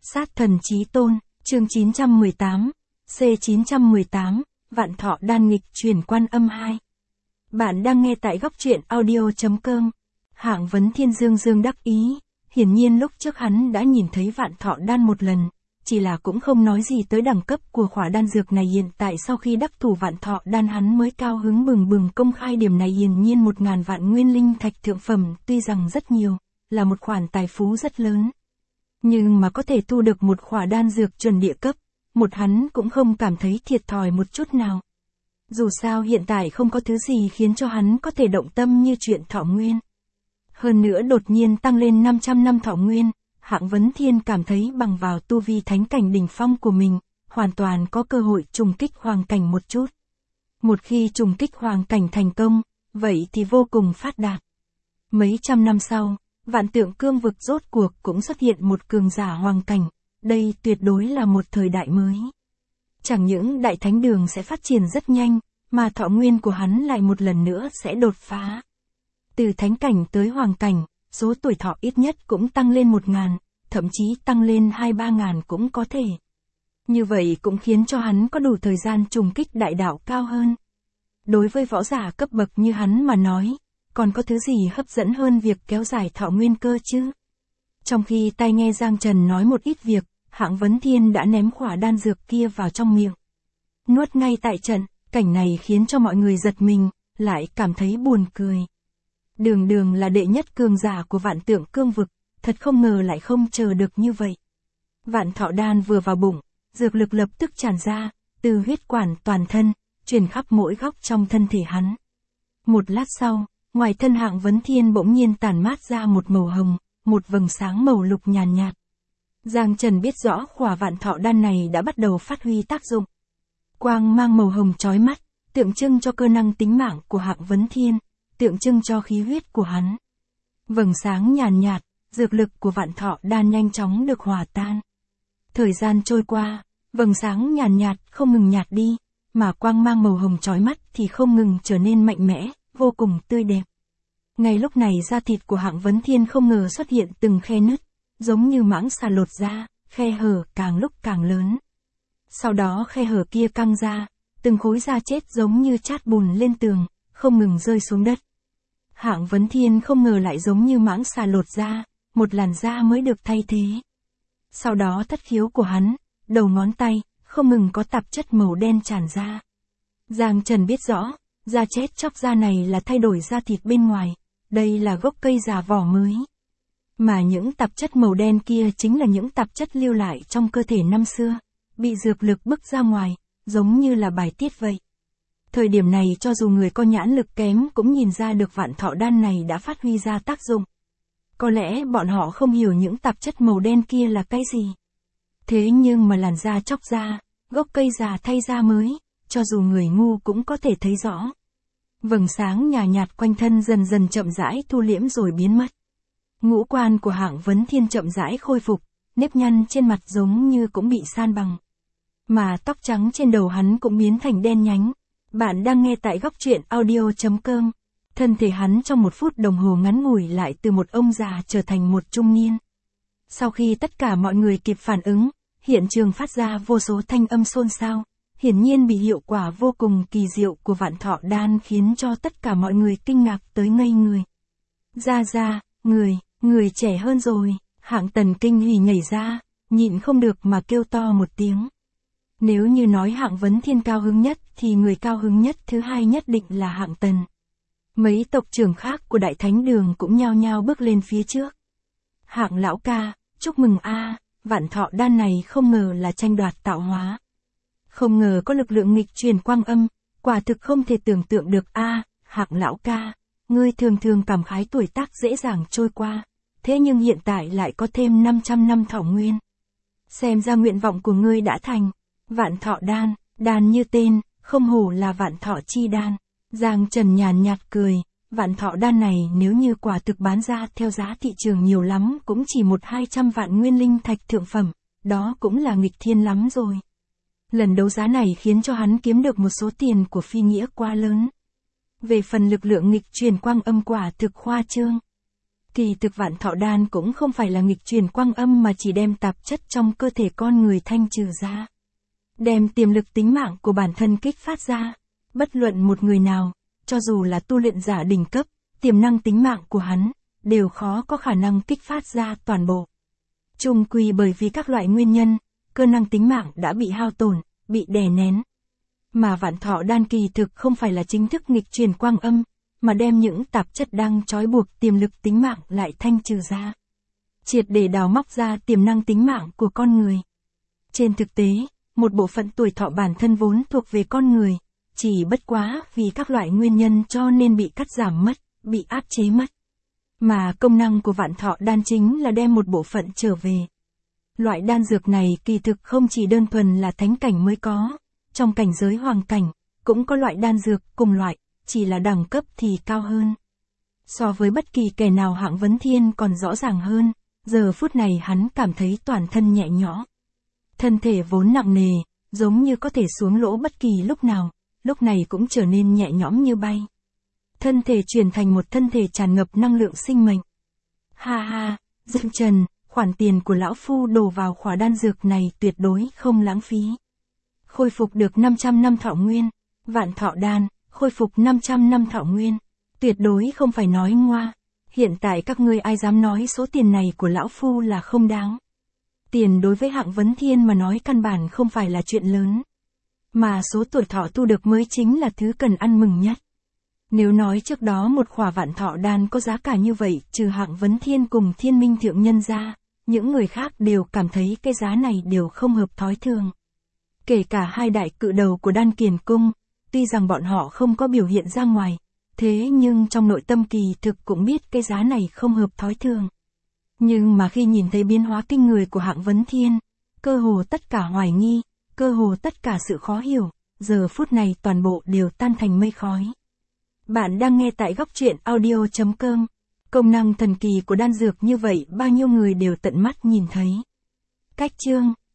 Sát thần chí tôn, chương 918, C918, Vạn Thọ Đan nghịch chuyển Quan Âm 2. Bạn đang nghe tại góc truyện audio.com. Hạng Vấn Thiên dương đắc ý, hiển nhiên lúc trước hắn đã nhìn thấy Vạn Thọ Đan một lần, chỉ là cũng không nói gì tới đẳng cấp của khỏa đan dược này. Hiện tại sau khi đắc thủ Vạn Thọ Đan hắn mới cao hứng bừng bừng công khai điểm này. Hiển nhiên 1000 vạn nguyên linh thạch thượng phẩm tuy rằng rất nhiều, là một khoản tài phú rất lớn. Nhưng mà có thể thu được một khỏa đan dược chuẩn địa cấp, hắn cũng không cảm thấy thiệt thòi một chút nào. Dù sao hiện tại không có thứ gì khiến cho hắn có thể động tâm như chuyện thọ nguyên. Hơn nữa đột nhiên tăng lên 500 năm thọ nguyên, Hạng Vấn Thiên cảm thấy bằng vào tu vi thánh cảnh đỉnh phong của mình, hoàn toàn có cơ hội trùng kích hoàng cảnh một chút. Một khi trùng kích hoàng cảnh thành công, vậy thì vô cùng phát đạt. Mấy trăm năm sau, Vạn Tượng Cương vực rốt cuộc cũng xuất hiện một cường giả hoàng cảnh, đây tuyệt đối là một thời đại mới. Chẳng những đại thánh đường sẽ phát triển rất nhanh, mà thọ nguyên của hắn lại một lần nữa sẽ đột phá. Từ thánh cảnh tới hoàng cảnh, số tuổi thọ ít nhất cũng tăng lên 1000, thậm chí tăng lên 2-3 ngàn cũng có thể. Như vậy cũng khiến cho hắn có đủ thời gian trùng kích đại đạo cao hơn. Đối với võ giả cấp bậc như hắn mà nói, còn có thứ gì hấp dẫn hơn việc kéo dài thọ nguyên cơ chứ? Trong khi tai nghe Giang Trần nói một ít việc, Hạng Vấn Thiên đã ném khỏa đan dược kia vào trong miệng. Nuốt ngay tại trận, cảnh này khiến cho mọi người giật mình, lại cảm thấy buồn cười. Đường là đệ nhất cường giả của Vạn Tượng Cương vực, thật không ngờ lại không chờ được như vậy. Vạn Thọ Đan vừa vào bụng, dược lực lập tức tràn ra, từ huyết quản toàn thân, truyền khắp mỗi góc trong thân thể hắn. Một lát sau, ngoài thân Hạng Vấn Thiên bỗng nhiên tản mát ra một màu hồng, một vầng sáng màu lục nhàn nhạt. Giang Trần biết rõ khỏa Vạn Thọ Đan này đã bắt đầu phát huy tác dụng. Quang mang màu hồng chói mắt, tượng trưng cho cơ năng tính mạng của Hạng Vấn Thiên, tượng trưng cho khí huyết của hắn. Vầng sáng nhàn nhạt, dược lực của Vạn Thọ Đan nhanh chóng được hòa tan. Thời gian trôi qua, vầng sáng nhàn nhạt không ngừng nhạt đi, mà quang mang màu hồng chói mắt thì không ngừng trở nên mạnh mẽ, vô cùng tươi đẹp. Ngay lúc này da thịt của Hạng Vấn Thiên không ngờ xuất hiện từng khe nứt, giống như mãng xà lột ra, khe hở càng lúc càng lớn. Sau đó khe hở kia căng ra, từng khối da chết giống như chát bùn lên tường, không ngừng rơi xuống đất. Hạng Vấn Thiên không ngờ lại giống như mãng xà lột ra, một làn da mới được thay thế. Sau đó thất khiếu của hắn, đầu ngón tay, không ngừng có tạp chất màu đen tràn ra. Giang Trần biết rõ, da chết chóc da này là thay đổi da thịt bên ngoài, đây là gốc cây già vỏ mới. Mà những tạp chất màu đen kia chính là những tạp chất lưu lại trong cơ thể năm xưa, bị dược lực bức ra ngoài, giống như là bài tiết vậy. Thời điểm này cho dù người có nhãn lực kém cũng nhìn ra được Vạn Thọ Đan này đã phát huy ra tác dụng. Có lẽ bọn họ không hiểu những tạp chất màu đen kia là cái gì. Thế nhưng mà làn da chóc ra, gốc cây già thay da mới, cho dù người ngu cũng có thể thấy rõ. Vầng sáng nhàn nhạt quanh thân dần dần chậm rãi thu liễm rồi biến mất. Ngũ quan của Hạng Vấn Thiên chậm rãi khôi phục, nếp nhăn trên mặt giống như cũng bị san bằng. Mà tóc trắng trên đầu hắn cũng biến thành đen nhánh. Bạn đang nghe tại góc truyện audio.com. Thân thể hắn trong 1 phút đồng hồ ngắn ngủi lại từ một ông già trở thành một trung niên. Sau khi tất cả mọi người kịp phản ứng, hiện trường phát ra vô số thanh âm xôn xao. Hiển nhiên bị hiệu quả vô cùng kỳ diệu của Vạn Thọ Đan khiến cho tất cả mọi người kinh ngạc tới ngây người. Ra, người trẻ hơn rồi, Hạng Tần kinh hỉ nhảy ra, nhịn không được mà kêu to một tiếng. Nếu như nói Hạng Vấn Thiên cao hứng nhất thì người cao hứng nhất thứ hai nhất định là Hạng Tần. Mấy tộc trưởng khác của Đại Thánh Đường cũng nhao nhao bước lên phía trước. Hạng lão ca, chúc mừng a, Vạn Thọ Đan này không ngờ là tranh đoạt tạo hóa. Không ngờ có lực lượng nghịch truyền quang âm, quả thực không thể tưởng tượng được a, Hạng lão ca, ngươi thường cảm khái tuổi tác dễ dàng trôi qua, thế nhưng hiện tại lại có thêm 500 năm thọ nguyên. Xem ra nguyện vọng của ngươi đã thành. Vạn Thọ Đan, đan như tên, không hổ là Vạn Thọ chi đan. Giang Trần nhàn nhạt cười, Vạn Thọ Đan này nếu như quả thực bán ra theo giá thị trường nhiều lắm cũng chỉ 100-200 vạn nguyên linh thạch thượng phẩm, đó cũng là nghịch thiên lắm rồi. Lần đấu giá này khiến cho hắn kiếm được một số tiền của phi nghĩa quá lớn. Về phần lực lượng nghịch truyền quang âm quả thực khoa trương. Kỳ thực vạn thọ đan cũng không phải là nghịch truyền quang âm mà chỉ đem tạp chất trong cơ thể con người thanh trừ ra. Đem tiềm lực tính mạng của bản thân kích phát ra. Bất luận một người nào, cho dù là tu luyện giả đỉnh cấp, tiềm năng tính mạng của hắn, đều khó có khả năng kích phát ra toàn bộ. Chung quy bởi vì các loại nguyên nhân, cơ năng tính mạng đã bị hao tổn, bị đè nén. Mà vạn thọ đan kỳ thực không phải là chính thức nghịch truyền quang âm, mà đem những tạp chất đang trói buộc tiềm lực tính mạng lại thanh trừ ra. Triệt để đào móc ra tiềm năng tính mạng của con người. Trên thực tế, một bộ phận tuổi thọ bản thân vốn thuộc về con người, chỉ bất quá vì các loại nguyên nhân cho nên bị cắt giảm mất, bị áp chế mất. Mà công năng của vạn thọ đan chính là đem một bộ phận trở về. Loại đan dược này kỳ thực không chỉ đơn thuần là thánh cảnh mới có, trong cảnh giới hoàng cảnh, cũng có loại đan dược cùng loại, chỉ là đẳng cấp thì cao hơn. So với bất kỳ kẻ nào Hạng Vấn Thiên còn rõ ràng hơn, giờ phút này hắn cảm thấy toàn thân nhẹ nhõm. Thân thể vốn nặng nề, giống như có thể xuống lỗ bất kỳ lúc nào, lúc này cũng trở nên nhẹ nhõm như bay. Thân thể chuyển thành một thân thể tràn ngập năng lượng sinh mệnh. Ha ha, Dương Trần, khoản tiền của lão phu đổ vào khỏa đan dược này tuyệt đối không lãng phí. Khôi phục được 500 năm thọ nguyên, vạn thọ đan, khôi phục 500 năm thọ nguyên, tuyệt đối không phải nói ngoa. Hiện tại các ngươi ai dám nói số tiền này của lão phu là không đáng. Tiền đối với Hạng Vấn Thiên mà nói căn bản không phải là chuyện lớn. Mà số tuổi thọ tu được mới chính là thứ cần ăn mừng nhất. Nếu nói trước đó một khỏa vạn thọ đan có giá cả như vậy, trừ Hạng Vấn Thiên cùng Thiên Minh Thượng Nhân ra, những người khác đều cảm thấy cái giá này đều không hợp thói thường. Kể cả hai đại cự đầu của Đan Kiền Cung, tuy rằng bọn họ không có biểu hiện ra ngoài, thế nhưng trong nội tâm kỳ thực cũng biết cái giá này không hợp thói thường. Nhưng mà khi nhìn thấy biến hóa kinh người của Hạng Vấn Thiên, cơ hồ tất cả hoài nghi, cơ hồ tất cả sự khó hiểu, giờ phút này toàn bộ đều tan thành mây khói. Bạn đang nghe tại góc truyện audio.com. Công năng thần kỳ của đan dược như vậy bao nhiêu người đều tận mắt nhìn thấy. Cách chương